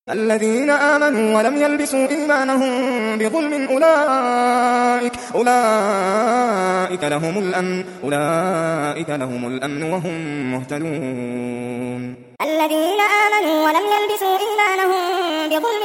الذين آمنوا ولم يلبسوا إيمانهم بظلم أولئك لهم الأمن وهم مهتدون. الذين آمنوا ولم يلبسوا إيمانهم بظلم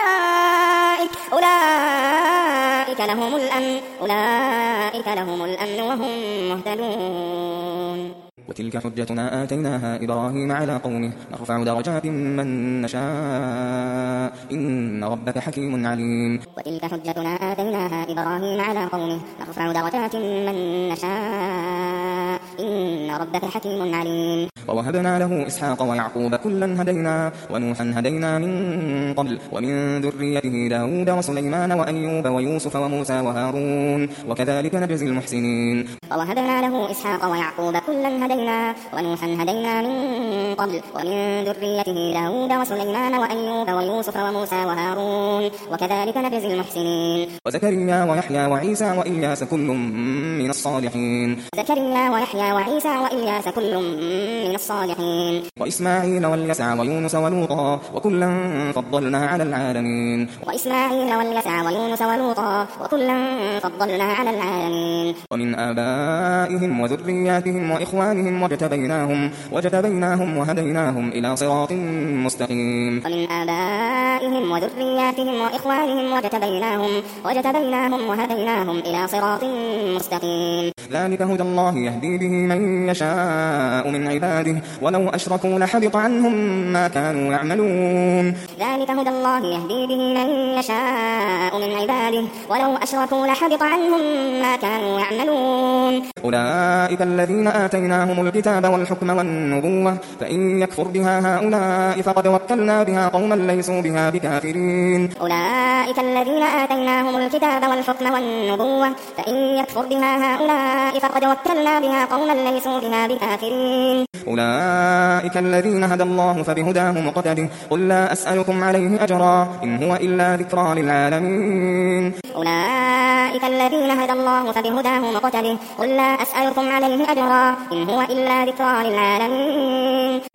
أولئك لهم الأمن وهم مهتدون. وتلك حجتنا آتيناها إبراهيم على قومه نرفع درجات من نشاء إن ربك حكيم عليم. وتلك حجتنا آتيناها إبراهيم على قومه نرفع درجات من نشاء إن ربك حكيم عليم. ووهبنا له إسحاق ويعقوب كلا هدينا ونوحا هدينا من قبل ومن ذريته داود وسليمان وأيوب ويوسف وموسى وهارون وكذلك نجزي المحسنين. ووهبنا له إسحاق ويعقوب كلا هدينا ونوحا هدينا من قبل ومن ذريته داود وسليمان وأيوب ويوسف وموسى وهارون وكذلك نجزي المحسنين. وزكريا ويحيى وعيسى وإلياس كل من الصالحين. وإسماعيل واليسع ويونس ولوطا وكلا فضلنا على العالمين. ومن آبائهم وذرياتهم وإخوانهم وجتبيناهم وهديناهم إلى صراط مستقيم. ذلك هدى الله يهدي به من يشاء من عباده ولو أشركوا لحبط عنهم ما كانوا يعملون. أولئك الذين آتيناهم الكتاب والحكم والنبوة فإن يكفر بها هؤلاء فقد وكلنا بها قوما ليسوا بها بكافرين. أولئك الذين هدى الله فبهداه مقتده قل لا أسألكم عليه أجرا إن هو إلا ذكرى للعالمين. أولئك الذين هدى الله فبهداه مقتده قل لا أسألكم عليه أجرا إن هو إلا ذكرى للعالمين.